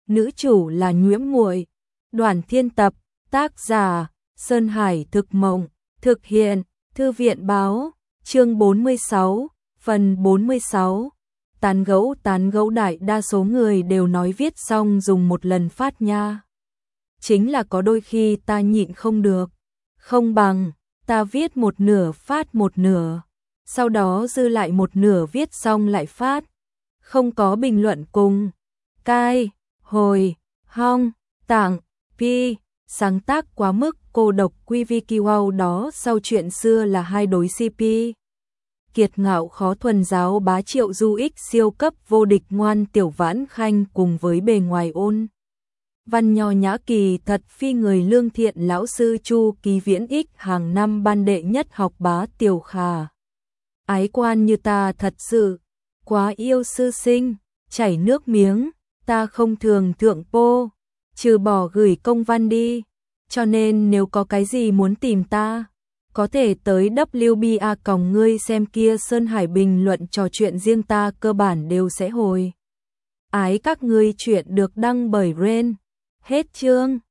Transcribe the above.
nữ chủ là Nhuễm Muội. Đoàn Thiên Tập, tác giả Sơn Hải Thực Mộng, thực hiện Thư viện Báo, chương 46, phần 46. Tán gẫu đại đa số người đều nói viết xong dùng một lần phát nha. Chính là có đôi khi ta nhịn không được, không bằng ta viết một nửa phát một nửa, sau đó dư lại một nửa viết xong lại phát. Không có bình luận cùng cai, hồi, hong, tặng, pi, sáng tác quá mức cô độc QVQow đó sau chuyện xưa là hai đối CP. Kiệt ngạo khó thuần giáo bá Triệu Du Ích siêu cấp vô địch ngoan Tiểu Vãn Khanh cùng với bề ngoài ôn văn nho nhã kỳ thật phi người lương thiện lão sư Chu Ký Viễn Ích hàng năm ban đệ nhất học bá Tiểu Khả. Ái quan như ta thật sự quá yêu sư sinh, chảy nước miếng, ta không thường thượng pô, trừ bỏ gửi công văn đi, cho nên nếu có cái gì muốn tìm ta, có thể tới WBA còng ngươi xem kia Sơn Hải bình luận trò chuyện riêng ta cơ bản đều sẽ hồi. Ái các ngươi chuyện được đăng bởi Ren. Hết chương.